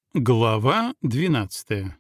Глава 12.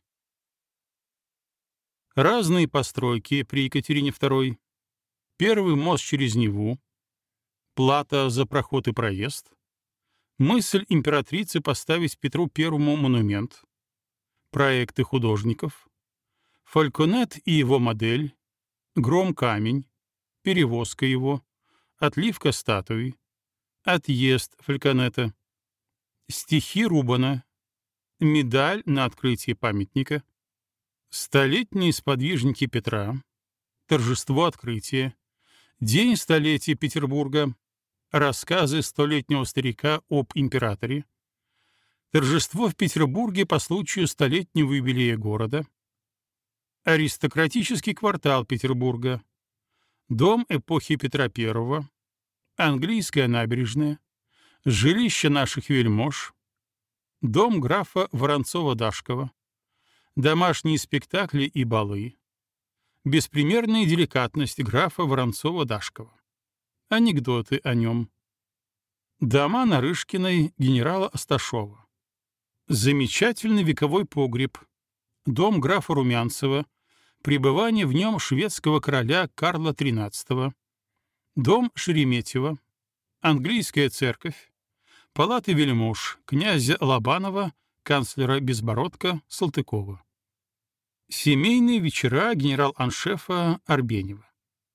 Разные постройки при Екатерине II. Первый мост через Неву. Плата за проход и проезд. Мысль императрицы поставить Петру Первому монумент. Проекты художников. Фальконет и его модель. Гром-камень. Перевозка его. Отливка статуи. Отъезд Фальконета. Стихи Рубана. Медаль на открытии памятника. Столетние сподвижники Петра. Торжество открытия. День столетия Петербурга. Рассказы столетнего старика об императоре. Торжество в Петербурге по случаю столетнего юбилея города. Аристократический квартал Петербурга. Дом эпохи Петра I. Английская набережная. Жилище наших вельмож. Дом графа Воронцова-Дашкова. Домашние спектакли и балы. Беспримерная деликатность графа Воронцова-Дашкова. Анекдоты о нем. Дома Нарышкиной генерала Асташова. Замечательный вековой погреб. Дом графа Румянцева. Пребывание в нем шведского короля Карла XIII. Дом Шереметьева. Английская церковь. Палаты вельмож князя Лобанова, канцлера Безбородка, Салтыкова. Семейные вечера генерал-аншефа Арбенева.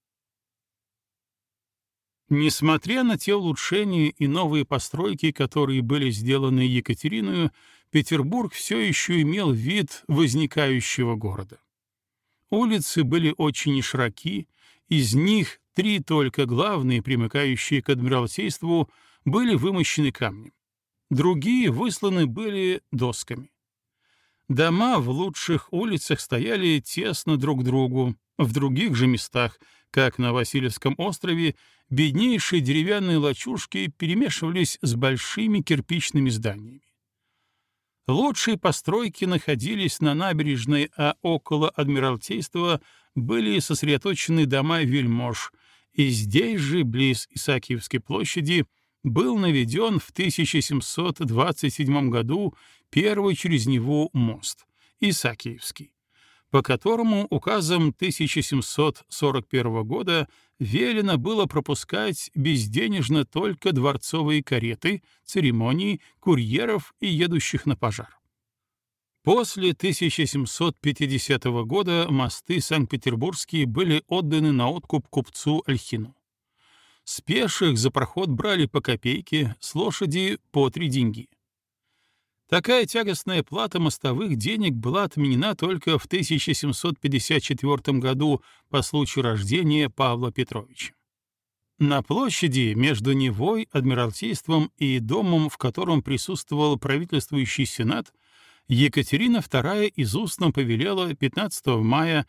Несмотря на те улучшения и новые постройки, которые были сделаны Екатериною, Петербург все еще имел вид возникающего города. Улицы были очень широки, из них 3 только главные, примыкающие к Адмиралтейству, были вымощены камнем. Другие высланы были досками. Дома в лучших улицах стояли тесно друг к другу, в других же местах, как на Васильевском острове, беднейшие деревянные лачужки перемешивались с большими кирпичными зданиями. Лучшие постройки находились на набережной, а около Адмиралтейства были сосредоточены дома вельмож, и здесь же, близ Исаакиевской площади, был наведен в 1727 году первый через Неву мост, Исаакиевский, по которому указом 1741 года велено было пропускать безденежно только дворцовые кареты, церемонии, курьеров и едущих на пожар. После 1750 года мосты Санкт-Петербургские были отданы на откуп купцу Ольхину. С пеших за проход брали по копейке, с лошади по 3 деньги. Такая тягостная плата мостовых денег была отменена только в 1754 году по случаю рождения Павла Петровича. На площади между Невой, Адмиралтейством и домом, в котором присутствовал правительствующий сенат, Екатерина II из устно повелела 15 мая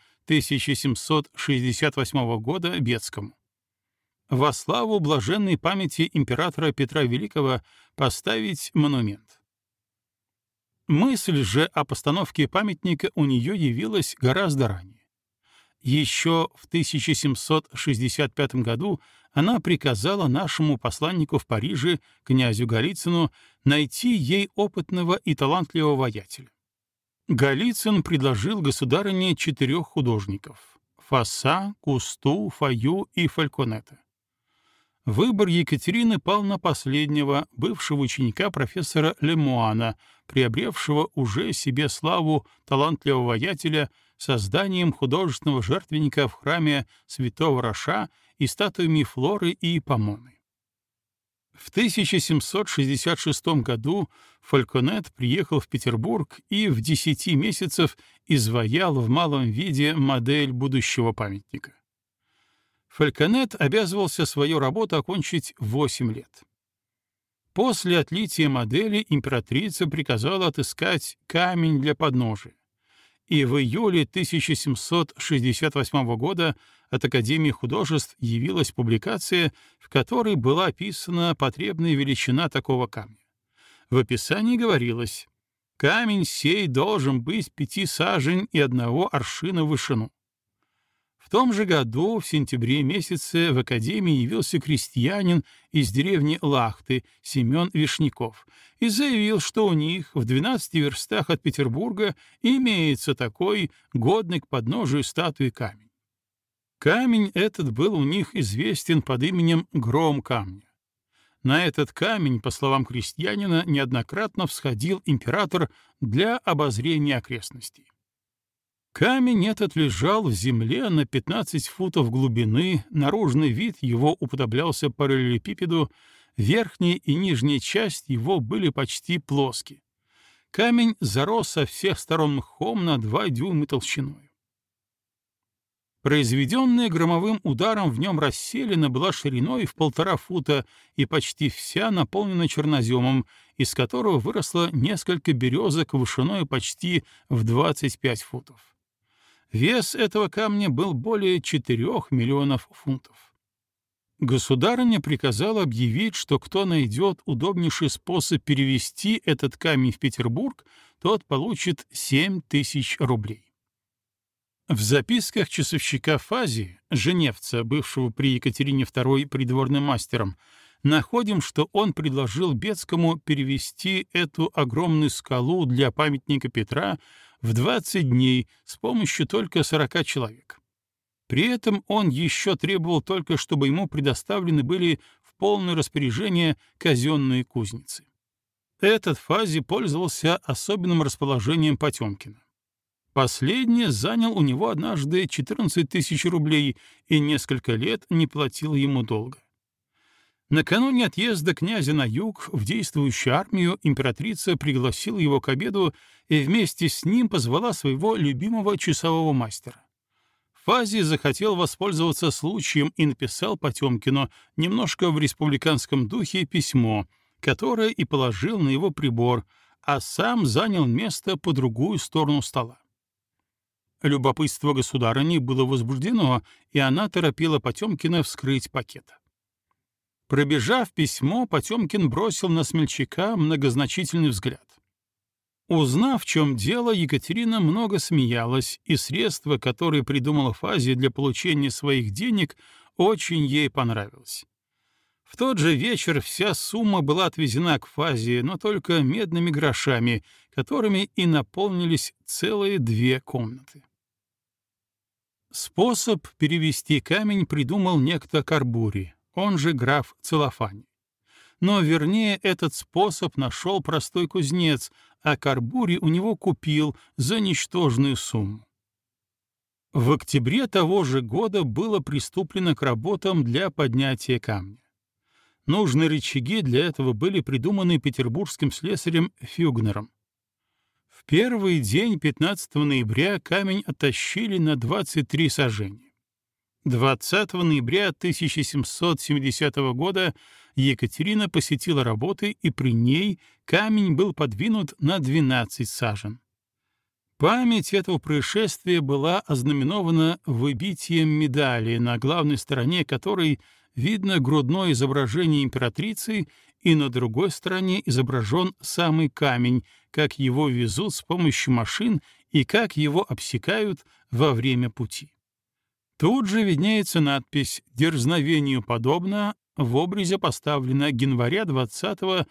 1768 года Бецкому: во славу блаженной памяти императора Петра Великого поставить монумент. Мысль же о постановке памятника у нее явилась гораздо ранее. Еще в 1765 году она приказала нашему посланнику в Париже, князю Голицыну, найти ей опытного и талантливого воятеля. Голицын предложил государыне 4 художников — Фасса, Кусту, Фаю и Фальконета. Выбор Екатерины пал на последнего, бывшего ученика профессора Лемуана, приобревшего уже себе славу талантливого воятеля созданием художественного жертвенника в храме святого Роша и статуями Флоры и Помоны. В 1766 году Фальконет приехал в Петербург и в 10 месяцев изваял в малом виде модель будущего памятника. Фальконет обязывался свою работу окончить в 8 лет. После отлития модели императрица приказала отыскать камень для подножия, и в июле 1768 года от Академии художеств явилась публикация, в которой была описана потребная величина такого камня. В описании говорилось: «Камень сей должен быть 5 сажень и 1 аршина в вышину». В том же году, в сентябре месяце, в академии явился крестьянин из деревни Лахты Семен Вишняков и заявил, что у них в 12 верстах от Петербурга имеется такой, годный к подножию статуи камень. Камень этот был у них известен под именем Гром камня. На этот камень, по словам крестьянина, неоднократно всходил император для обозрения окрестностей. Камень этот лежал в земле на 15 футов глубины, наружный вид его уподоблялся параллелепипеду, верхняя и нижняя часть его были почти плоски. Камень зарос со всех сторон мхом на 2 дюйма толщиной. Произведенная громовым ударом в нем расселена была шириной в 1,5 фута и почти вся наполнена черноземом, из которого выросло несколько березок вышиной почти в 25 футов. Вес этого камня был более 4 миллионов фунтов. Государыня приказала объявить, что кто найдет удобнейший способ перевести этот камень в Петербург, тот получит 7000 рублей. В записках часовщика Фазии, женевца, бывшего при Екатерине II придворным мастером, находим, что он предложил Бецкому перевести эту огромную скалу для памятника Петра в 20 дней с помощью только 40 человек. При этом он еще требовал только, чтобы ему предоставлены были в полное распоряжение казенные кузницы. Этот Фазий пользовался особенным расположением Потемкина. Последний занял у него однажды 14 000 рублей и несколько лет не платил ему долга. Накануне отъезда князя на юг в действующую армию императрица пригласила его к обеду и вместе с ним позвала своего любимого часового мастера. Фазий захотел воспользоваться случаем и написал Потемкину немножко в республиканском духе письмо, которое и положил на его прибор, а сам занял место по другую сторону стола. Любопытство государыни было возбуждено, и она торопила Потемкина вскрыть пакет. Пробежав письмо, Потемкин бросил на смельчака многозначительный взгляд. Узнав, в чем дело, Екатерина много смеялась, и средства, которые придумала Фазий для получения своих денег, очень ей понравилось. В тот же вечер вся сумма была отвезена к Фазии, но только медными грошами, которыми и наполнились целые 2 комнаты. Способ перевести камень придумал некто Карбури, он же граф Целофань. Но вернее этот способ нашел простой кузнец, а Карбури у него купил за ничтожную сумму. В октябре того же года было приступлено к работам для поднятия камня. Нужные рычаги для этого были придуманы петербургским слесарем Фюгнером. В первый день, 15 ноября, камень оттащили на 23 сажени. 20 ноября 1770 года Екатерина посетила работы, и при ней камень был подвинут на 12 сажен. Память этого происшествия была ознаменована выбитием медали, на главной стороне которой видно грудное изображение императрицы, и на другой стороне изображен самый камень, как его везут с помощью машин и как его обсекают во время пути. Тут же виднеется надпись «Дерзновению подобно», в образе поставлена января 20-го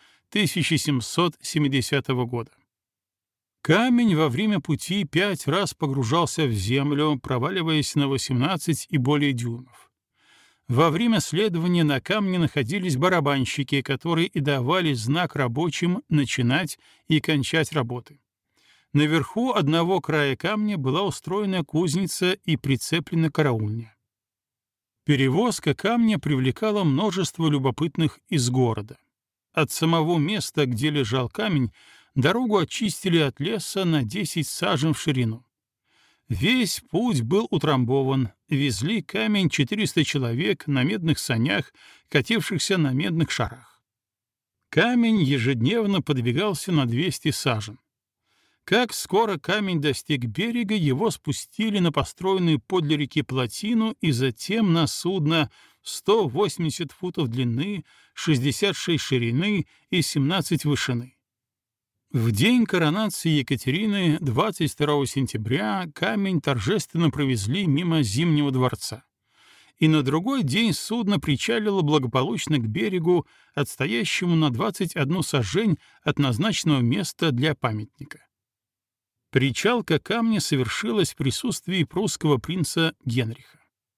1770 года. Камень во время пути 5 раз погружался в землю, проваливаясь на 18 и более дюймов. Во время следования на камне находились барабанщики, которые и давали знак рабочим начинать и кончать работы. Наверху одного края камня была устроена кузница и прицеплена караульня. Перевозка камня привлекала множество любопытных из города. От самого места, где лежал камень, дорогу очистили от леса на 10 сажен в ширину. Весь путь был утрамбован, везли камень 400 человек на медных санях, катившихся на медных шарах. Камень ежедневно подвигался на 200 сажен. Как скоро камень достиг берега, его спустили на построенную подле реки плотину и затем на судно 180 футов длины, 66 ширины и 17 вышины. В день коронации Екатерины, 22 сентября, камень торжественно провезли мимо Зимнего дворца, и на другой день судно причалило благополучно к берегу, отстоящему на 21 сажень от назначенного места для памятника. Причалка камня совершилась в присутствии прусского принца Генриха.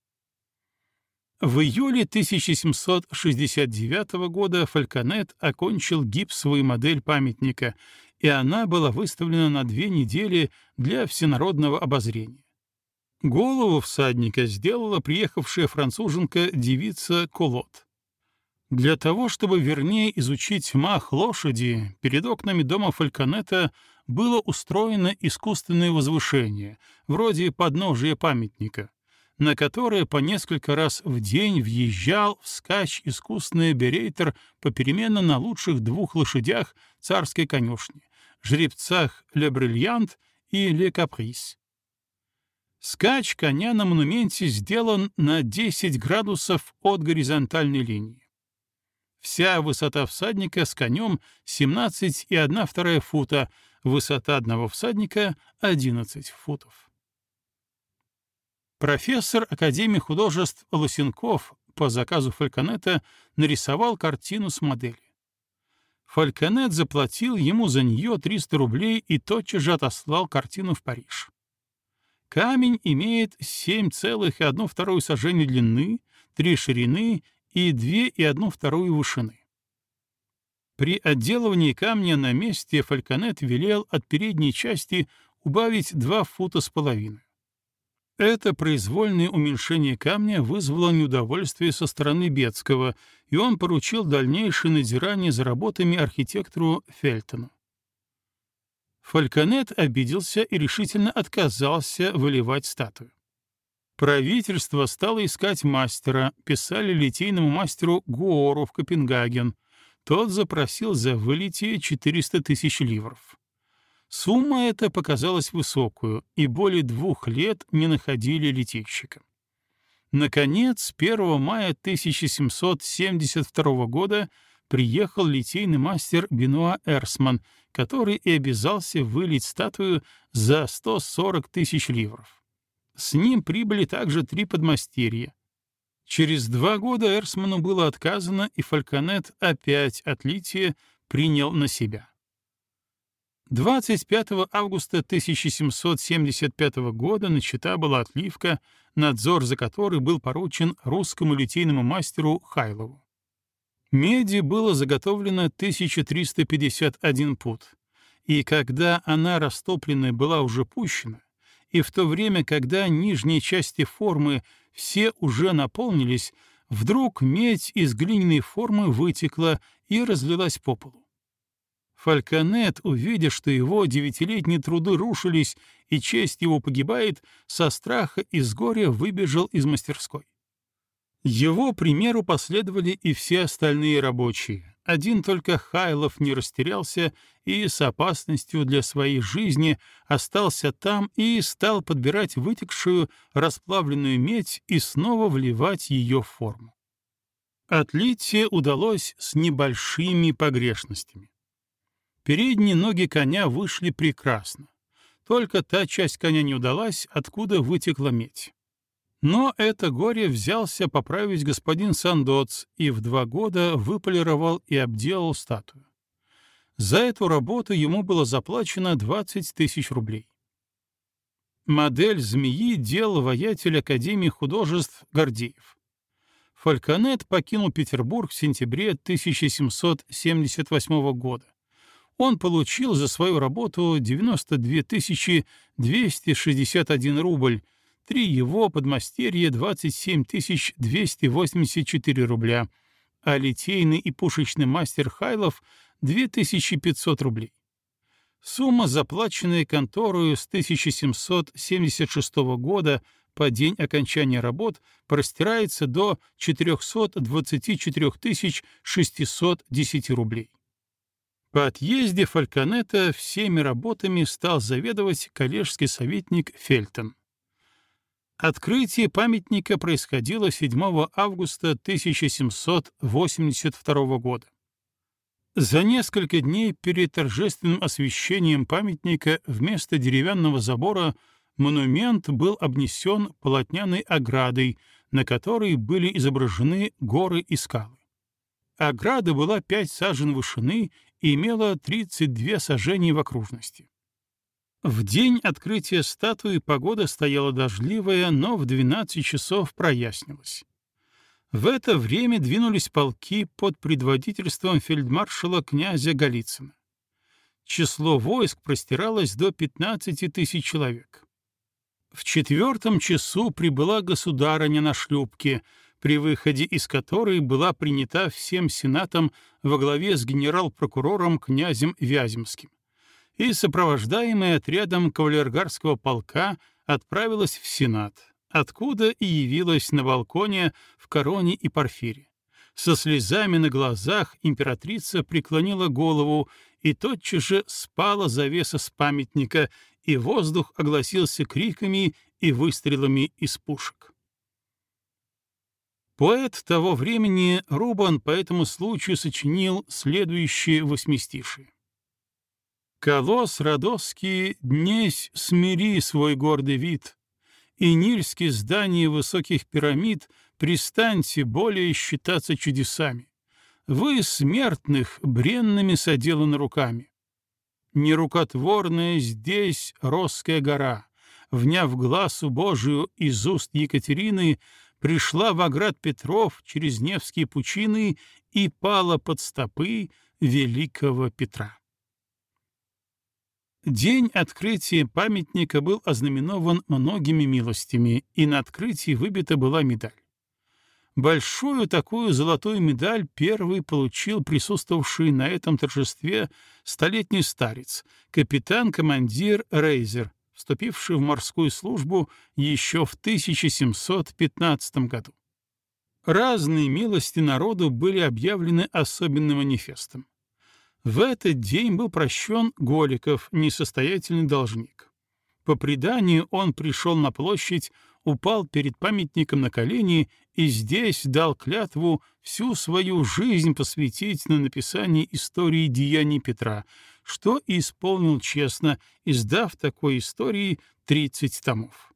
В июле 1769 года Фальконет окончил гипсовую модель памятника, и она была выставлена на 2 недели для всенародного обозрения. Голову всадника сделала приехавшая француженка девица Колот. Для того, чтобы вернее изучить мах лошади, перед окнами дома Фальконета было устроено искусственное возвышение, вроде подножия памятника, на которое по несколько раз в день въезжал вскачь искусный берейтер попеременно на лучших 2 лошадях царской конюшни, жеребцах Ле Бриллиант и Ле Каприс. Скач коня на монументе сделан на 10 градусов от горизонтальной линии. Вся высота всадника с конем 17,1 фута, высота одного всадника — 11 футов. Профессор Академии художеств Лысенков по заказу Фальконета нарисовал картину с модели. Фальконет заплатил ему за нее 300 рублей и тотчас же отослал картину в Париж. Камень имеет 7,1 сажени длины, 3 ширины и 2,1 вышины. При отделывании камня на месте Фальконет велел от передней части убавить 2,5 фута. Это произвольное уменьшение камня вызвало неудовольствие со стороны Бецкого, и он поручил дальнейшее надзирание за работами архитектору Фельтону. Фальконет обиделся и решительно отказался выливать статую. Правительство стало искать мастера, писали литейному мастеру Гуору в Копенгаген. Тот запросил за вылитие 400 тысяч ливров. Сумма эта показалась высокую, и более 2 лет не находили литейщика. Наконец, 1 мая 1772 года приехал литейный мастер Бенуа Эрсман, который и обязался вылить статую за 140 тысяч ливров. С ним прибыли также 3 подмастерья. Через 2 года Эрсману было отказано, и Фальконет опять отлитие принял на себя. 25 августа 1775 года начата была отливка, надзор за которой был поручен русскому литейному мастеру Хайлову. Меди было заготовлено 1351 пуд, и когда она растопленная была уже пущена, и в то время, когда нижние части формы все уже наполнились, вдруг медь из глиняной формы вытекла и разлилась по полу. Фальконет, увидя, что его 9-летние труды рушились и честь его погибает, со страха и с горя выбежал из мастерской. Его примеру последовали и все остальные рабочие. Один только Хайлов не растерялся и с опасностью для своей жизни остался там и стал подбирать вытекшую расплавленную медь и снова вливать ее в форму. Отлитие удалось с небольшими погрешностями. Передние ноги коня вышли прекрасно. Только та часть коня не удалась, откуда вытекла медь. Но это горе взялся поправить господин Сандоц и в 2 года выполировал и обделал статую. За эту работу ему было заплачено 20 тысяч рублей. Модель змеи делал воятель Академии художеств Гордеев. Фальконет покинул Петербург в сентябре 1778 года. Он получил за свою работу 92 261 рубль, 3 его подмастерья — 27 284 рубля, а литейный и пушечный мастер Хайлов — 2500 рублей. Сумма, заплаченная конторою с 1776 года по день окончания работ, простирается до 424 610 рублей. По отъезде Фальконета всеми работами стал заведовать коллежский советник Фельтон. Открытие памятника происходило 7 августа 1782 года. За несколько дней перед торжественным освящением памятника вместо деревянного забора монумент был обнесен полотняной оградой, на которой были изображены горы и скалы. Ограда была 5 сажен вышины и имела 32 сажения в окружности. В день открытия статуи погода стояла дождливая, но в 12 часов прояснилась. В это время двинулись полки под предводительством фельдмаршала князя Голицына. Число войск простиралось до 15 тысяч человек. В 4 часу прибыла государыня на шлюпке, при выходе из которой была принята всем сенатом во главе с генерал-прокурором князем Вяземским, и, сопровождаемая отрядом кавалергарского полка, отправилась в Сенат, откуда и явилась на балконе в короне и парфире. Со слезами на глазах императрица преклонила голову, и тотчас же спала завеса с памятника, и воздух огласился криками и выстрелами из пушек. Поэт того времени Рубан по этому случаю сочинил следующее восьмистишие. «Колосс Родосский, днесь смири свой гордый вид, и нильские здания высоких пирамид пристаньте более считаться чудесами. Вы, смертных, бренными соделаны руками. Нерукотворная здесь Росская гора, вняв гласу Божию из уст Екатерины, пришла в оград Петров через Невские пучины и пала под стопы великого Петра». День открытия памятника был ознаменован многими милостями, и на открытии выбита была медаль. Большую такую золотую медаль первый получил присутствовавший на этом торжестве столетний старец, капитан-командир Рейзер, вступивший в морскую службу еще в 1715 году. Разные милости народу были объявлены особенным манифестом. В этот день был прощен Голиков, несостоятельный должник. По преданию, он пришел на площадь, упал перед памятником на колени и здесь дал клятву всю свою жизнь посвятить на написание истории деяний Петра, что и исполнил честно, издав такой истории 30 томов.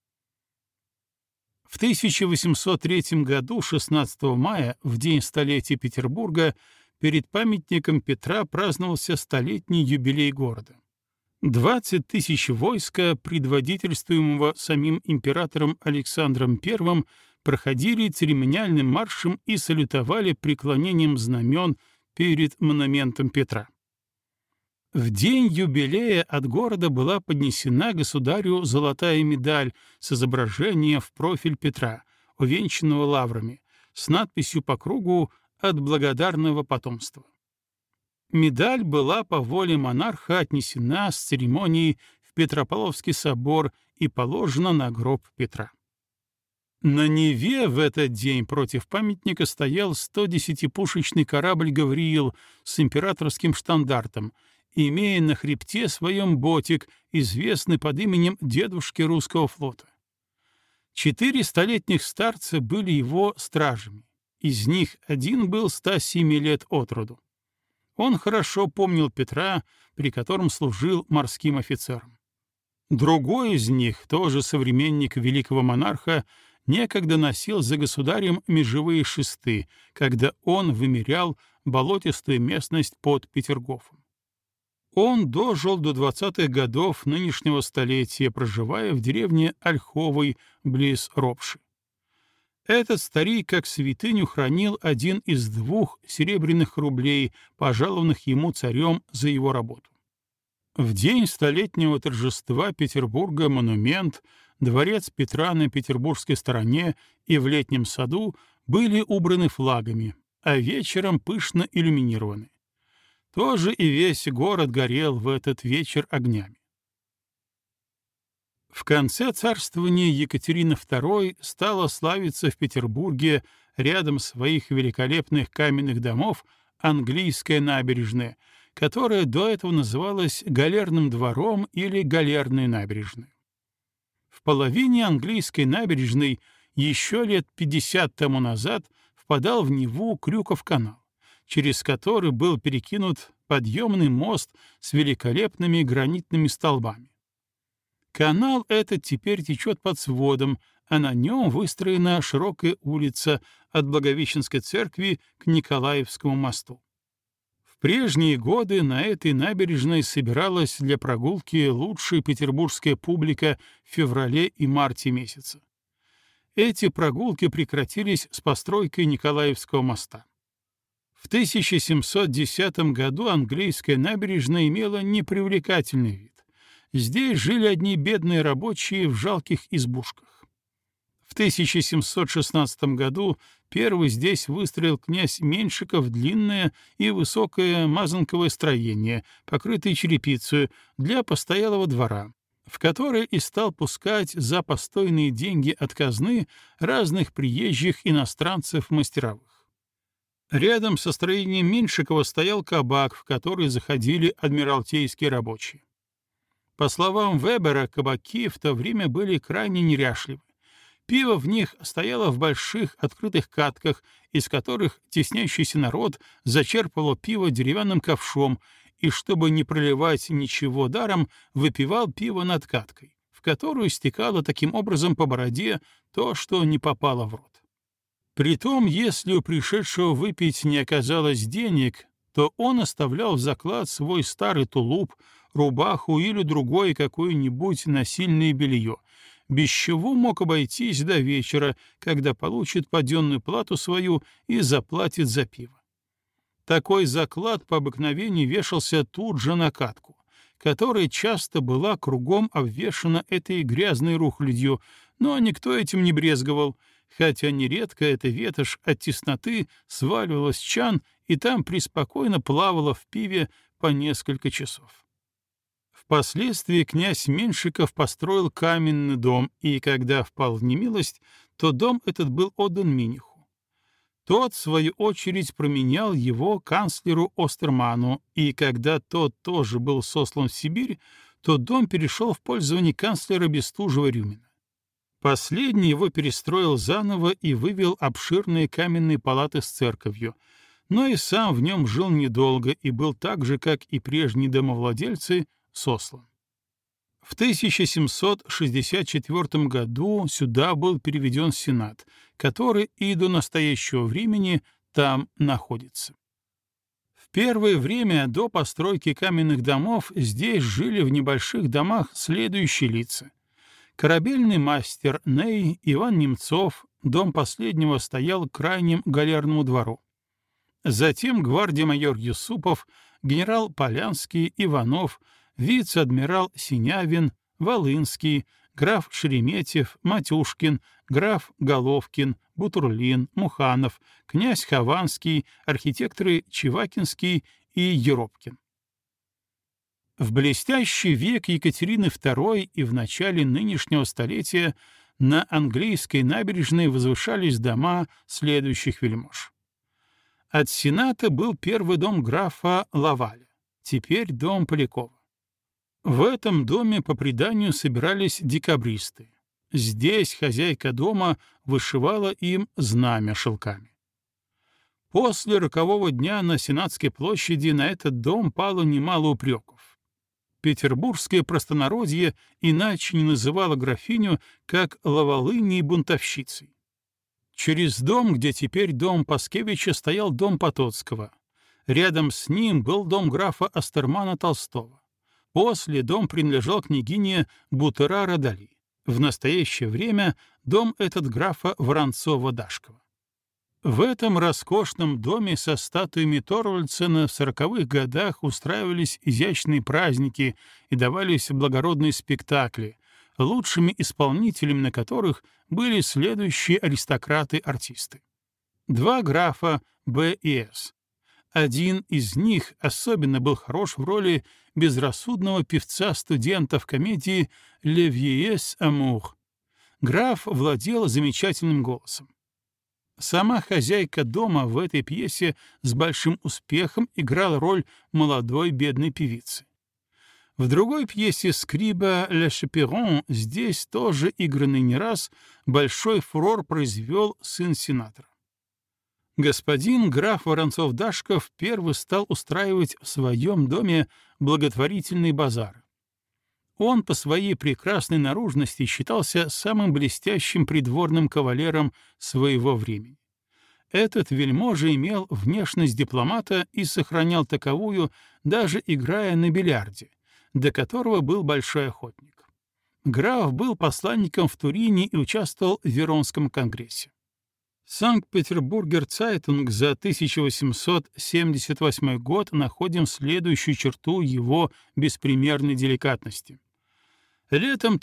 В 1803 году, 16 мая, в день столетия Петербурга, перед памятником Петра праздновался столетний юбилей города. 20 тысяч войска, предводительствуемого самим императором Александром I, проходили церемониальным маршем и салютовали преклонением знамен перед монументом Петра. В день юбилея от города была поднесена государю золотая медаль с изображением в профиль Петра, увенчанного лаврами, с надписью по кругу «От благодарного потомства». Медаль была по воле монарха отнесена с церемонией в Петропавловский собор и положена на гроб Петра. На Неве в этот день против памятника стоял 110-пушечный корабль «Гавриил» с императорским штандартом, имея на хребте своем ботик, известный под именем дедушки русского флота. 4 столетних старца были его стражами. Из них один был 107 лет от роду. Он хорошо помнил Петра, при котором служил морским офицером. Другой из них, тоже современник великого монарха, некогда носил за государем межевые шесты, когда он вымерял болотистую местность под Петергофом. Он дожил до 20-х годов нынешнего столетия, проживая в деревне Ольховой близ Ропши. Этот старик как святыню хранил один из 2 серебряных рублей, пожалованных ему царем за его работу. В день столетнего торжества Петербурга монумент, дворец Петра на петербургской стороне и в летнем саду были убраны флагами, а вечером пышно иллюминированы. Тоже и весь город горел в этот вечер огнями. В конце царствования Екатерины II стала славиться в Петербурге рядом своих великолепных каменных домов английская набережная, которая до этого называлась Галерным двором или Галерной набережной. В половине английской набережной еще лет 50 тому назад впадал в Неву Крюков канал. через который был перекинут подъемный мост с великолепными гранитными столбами. Канал этот теперь течет под сводом, а на нем выстроена широкая улица от Благовещенской церкви к Николаевскому мосту. В прежние годы на этой набережной собиралась для прогулки лучшая петербургская публика в феврале и марте месяца. Эти прогулки прекратились с постройкой Николаевского моста. В 1710 году английская набережная имела непривлекательный вид. Здесь жили одни бедные рабочие в жалких избушках. В 1716 году первый здесь выстроил князь Меньшиков длинное и высокое мазанковое строение, покрытое черепицей, для постоялого двора, в которое и стал пускать за постойные деньги от казны разных приезжих иностранцев-мастеровых. Рядом со строением Меньшикова стоял кабак, в который заходили адмиралтейские рабочие. По словам Вебера, кабаки в то время были крайне неряшливы. Пиво в них стояло в больших открытых катках, из которых теснящийся народ зачерпывал пиво деревянным ковшом и, чтобы не проливать ничего даром, выпивал пиво над каткой, в которую стекало таким образом по бороде то, что не попало в рот. Притом, если у пришедшего выпить не оказалось денег, то он оставлял в заклад свой старый тулуп, рубаху или другое какое-нибудь насильное белье, без чего мог обойтись до вечера, когда получит паденную плату свою и заплатит за пиво. Такой заклад по обыкновению вешался тут же на катку, которая часто была кругом обвешана этой грязной рухлядью, но никто этим не брезговал, хотя нередко эта ветошь от тесноты сваливалась в чан и там преспокойно плавала в пиве по несколько часов. Впоследствии князь Меньшиков построил каменный дом, и когда впал в немилость, то дом этот был отдан Миниху. Тот, в свою очередь, променял его канцлеру Остерману, и когда тот тоже был сослан в Сибирь, то дом перешел в пользование канцлера Бестужева-Рюмина. Последний его перестроил заново и вывел обширные каменные палаты с церковью, но и сам в нем жил недолго и был так же, как и прежние домовладельцы, сослан. В 1764 году сюда был переведен Сенат, который и до настоящего времени там находится. В первое время до постройки каменных домов здесь жили в небольших домах следующие лица. Корабельный мастер Ней Иван Немцов, дом последнего стоял к крайнему галерному двору. Затем гвардия-майор Юсупов, генерал Полянский, Иванов, вице-адмирал Синявин, Волынский, граф Шереметьев, Матюшкин, граф Головкин, Бутурлин, Муханов, князь Хованский, архитекторы Чевакинский и Еропкин. В блестящий век Екатерины II и в начале нынешнего столетия на английской набережной возвышались дома следующих вельмож. От Сената был первый дом графа Лаваля, теперь дом Полякова. В этом доме, по преданию, собирались декабристы. Здесь хозяйка дома вышивала им знамя шелками. После рокового дня на Сенатской площади на этот дом пало немало упреков. Петербургское простонародье иначе не называло графиню, как Лавалыней бунтовщицей. Через дом, где теперь дом Паскевича, стоял дом Потоцкого. Рядом с ним был дом графа Остермана Толстого. После дом принадлежал княгине Бутыра-Радали. В настоящее время дом этот графа Воронцова-Дашкова. В этом роскошном доме со статуями Торвальдсена в 40-х годах устраивались изящные праздники и давались благородные спектакли, лучшими исполнителями на которых были следующие аристократы-артисты. Два графа Б и С. Один из них особенно был хорош в роли безрассудного певца-студента в комедии «Le vieillesse amour». Граф владел замечательным голосом. Сама хозяйка дома в этой пьесе с большим успехом играла роль молодой бедной певицы. В другой пьесе «Скриба Ле Шаперон», здесь тоже игранный не раз, большой фурор произвел сын сенатора. Господин граф Воронцов-Дашков первый стал устраивать в своем доме благотворительный базар. Он по своей прекрасной наружности считался самым блестящим придворным кавалером своего времени. Этот вельможа имел внешность дипломата и сохранял таковую, даже играя на бильярде, до которого был большой охотник. Граф был посланником в Турине и участвовал в Веронском конгрессе. Санкт-Петербургер Цайтунг за 1878 год находим следующую черту его беспримерной деликатности. Летом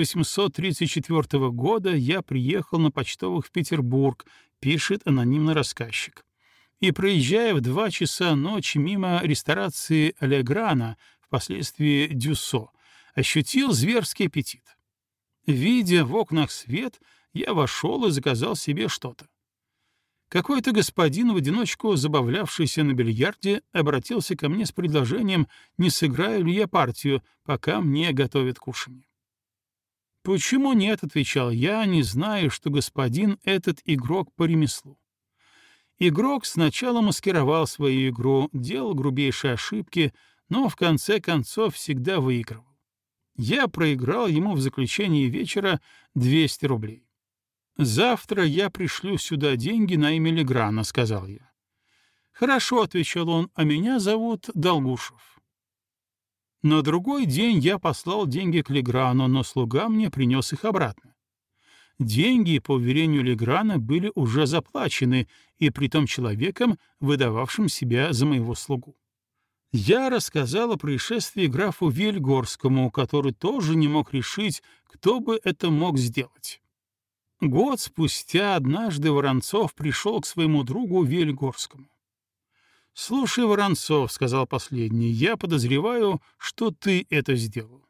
1834 года я приехал на почтовых в Петербург, пишет анонимный рассказчик, и, проезжая в 2 часа ночи мимо ресторации Леграна, впоследствии Дюссо, ощутил зверский аппетит. Видя в окнах свет, я вошел и заказал себе что-то. Какой-то господин, в одиночку забавлявшийся на бильярде, обратился ко мне с предложением, не сыграю ли я партию, пока мне готовят кушанье. «Почему нет?» — отвечал я, не знаю, что господин этот игрок по ремеслу. Игрок сначала маскировал свою игру, делал грубейшие ошибки, но в конце концов всегда выигрывал. Я проиграл ему в заключении вечера 200 рублей. «Завтра я пришлю сюда деньги на имя Леграна», — сказал я. «Хорошо», — отвечал он, — «а меня зовут Долгушев». На другой день я послал деньги к Леграну, но слуга мне принес их обратно. Деньги, по уверению Леграна, были уже заплачены, и притом человеком, выдававшим себя за моего слугу. Я рассказал о происшествии графу Вельгорскому, который тоже не мог решить, кто бы это мог сделать. Год спустя однажды Воронцов пришел к своему другу Вельгорскому. «Слушай, Воронцов», — сказал последний, — «я подозреваю, что ты это сделал».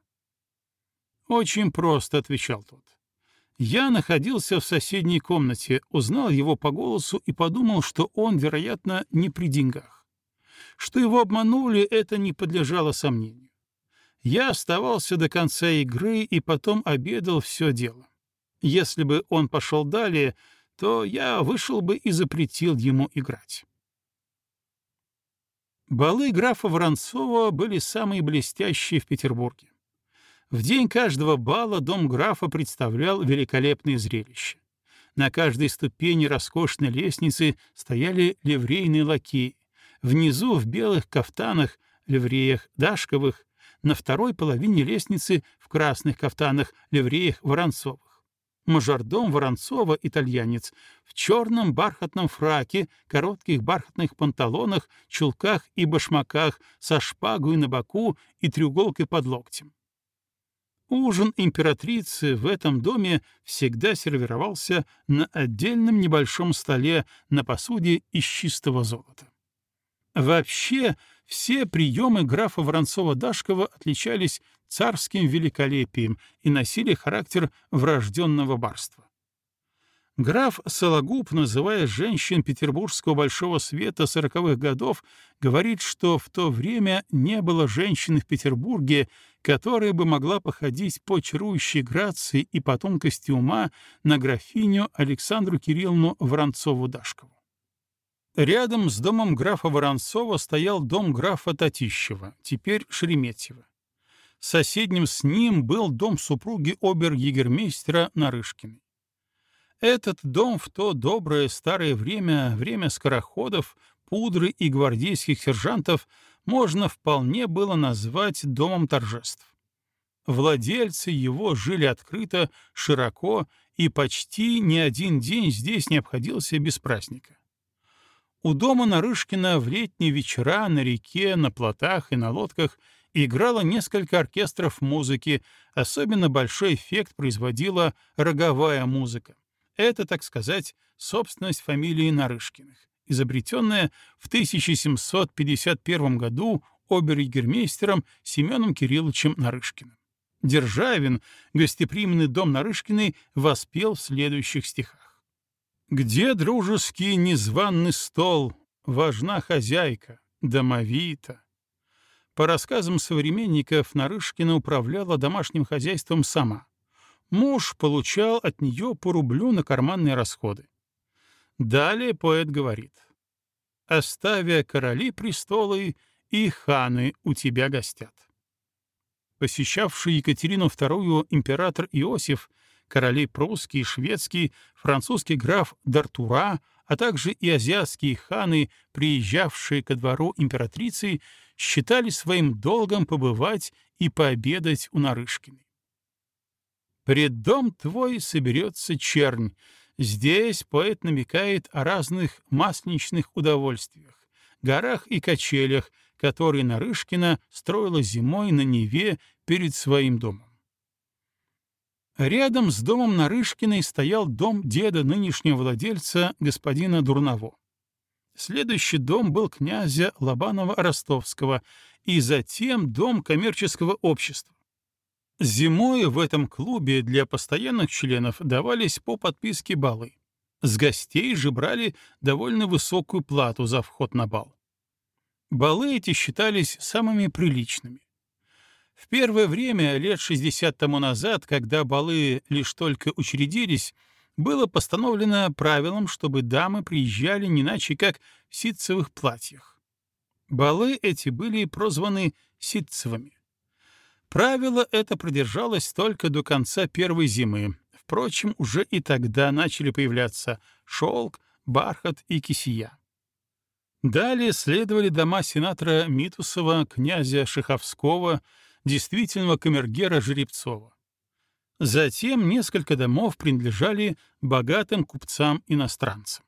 «Очень просто», — отвечал тот. «Я находился в соседней комнате, узнал его по голосу и подумал, что он, вероятно, не при деньгах. Что его обманули, это не подлежало сомнению. Я оставался до конца игры и потом обедал все дело. Если бы он пошел далее, то я вышел бы и запретил ему играть». Балы графа Воронцова были самые блестящие в Петербурге. В день каждого бала дом графа представлял великолепное зрелище. На каждой ступени роскошной лестницы стояли ливрейные лакеи, внизу в белых кафтанах, ливреях Дашковых, на второй половине лестницы в красных кафтанах, ливреях Воронцовых. Мажордом Воронцова, итальянец, в черном бархатном фраке, коротких бархатных панталонах, чулках и башмаках, со шпагой на боку и треуголкой под локтем. Ужин императрицы в этом доме всегда сервировался на отдельном небольшом столе на посуде из чистого золота. Вообще, все приемы графа Воронцова-Дашкова отличались царским великолепием и носили характер врожденного барства. Граф Сологуб, называя женщин петербургского большого света 40-х годов, говорит, что в то время не было женщины в Петербурге, которая бы могла походить по чарующей грации и по тонкости ума на графиню Александру Кирилловну Воронцову-Дашкову. Рядом с домом графа Воронцова стоял дом графа Татищева, теперь Шереметьево. Соседним с ним был дом супруги обер-егермейстера Нарышкиной. Этот дом в то доброе старое время, время скороходов, пудры и гвардейских сержантов, можно вполне было назвать домом торжеств. Владельцы его жили открыто, широко, и почти ни один день здесь не обходился без праздника. У дома Нарышкина в летние вечера на реке, на плотах и на лодках играло несколько оркестров музыки, особенно большой эффект производила роговая музыка. Это, так сказать, собственность фамилии Нарышкиных, изобретенная в 1751 году обер-егермейстером Семеном Кирилловичем Нарышкиным. Державин, гостеприимный дом Нарышкиной, воспел в следующих стихах. «Где дружеский незваный стол, важна хозяйка, домовита». По рассказам современников, Нарышкина управляла домашним хозяйством сама. Муж получал от нее по рублю на карманные расходы. Далее поэт говорит: «Оставя короли престолы, и ханы у тебя гостят». Посещавший Екатерину II император Иосиф, короли прусский, шведский, французский граф д'Артура, а также и азиатские ханы, приезжавшие ко двору императрицы, считали своим долгом побывать и пообедать у Нарышкиной. «Пред дом твой соберется чернь». Здесь поэт намекает о разных масличных удовольствиях, горах и качелях, которые Нарышкина строила зимой на Неве перед своим домом. Рядом с домом Нарышкиной стоял дом деда нынешнего владельца, господина Дурново. Следующий дом был князя Лобанова-Ростовского и затем дом коммерческого общества. Зимой в этом клубе для постоянных членов давались по подписке балы. С гостей же брали довольно высокую плату за вход на бал. Балы эти считались самыми приличными. В первое время, лет 60 тому назад, когда балы лишь только учредились, было постановлено правилом, чтобы дамы приезжали не иначе как в ситцевых платьях. Балы эти были прозваны ситцевыми. Правило это продержалось только до конца первой зимы. Впрочем, уже и тогда начали появляться шелк, бархат и кисия. Далее следовали дома сенатора Митусова, князя Шаховского, действительного камергера Жеребцова. Затем несколько домов принадлежали богатым купцам-иностранцам.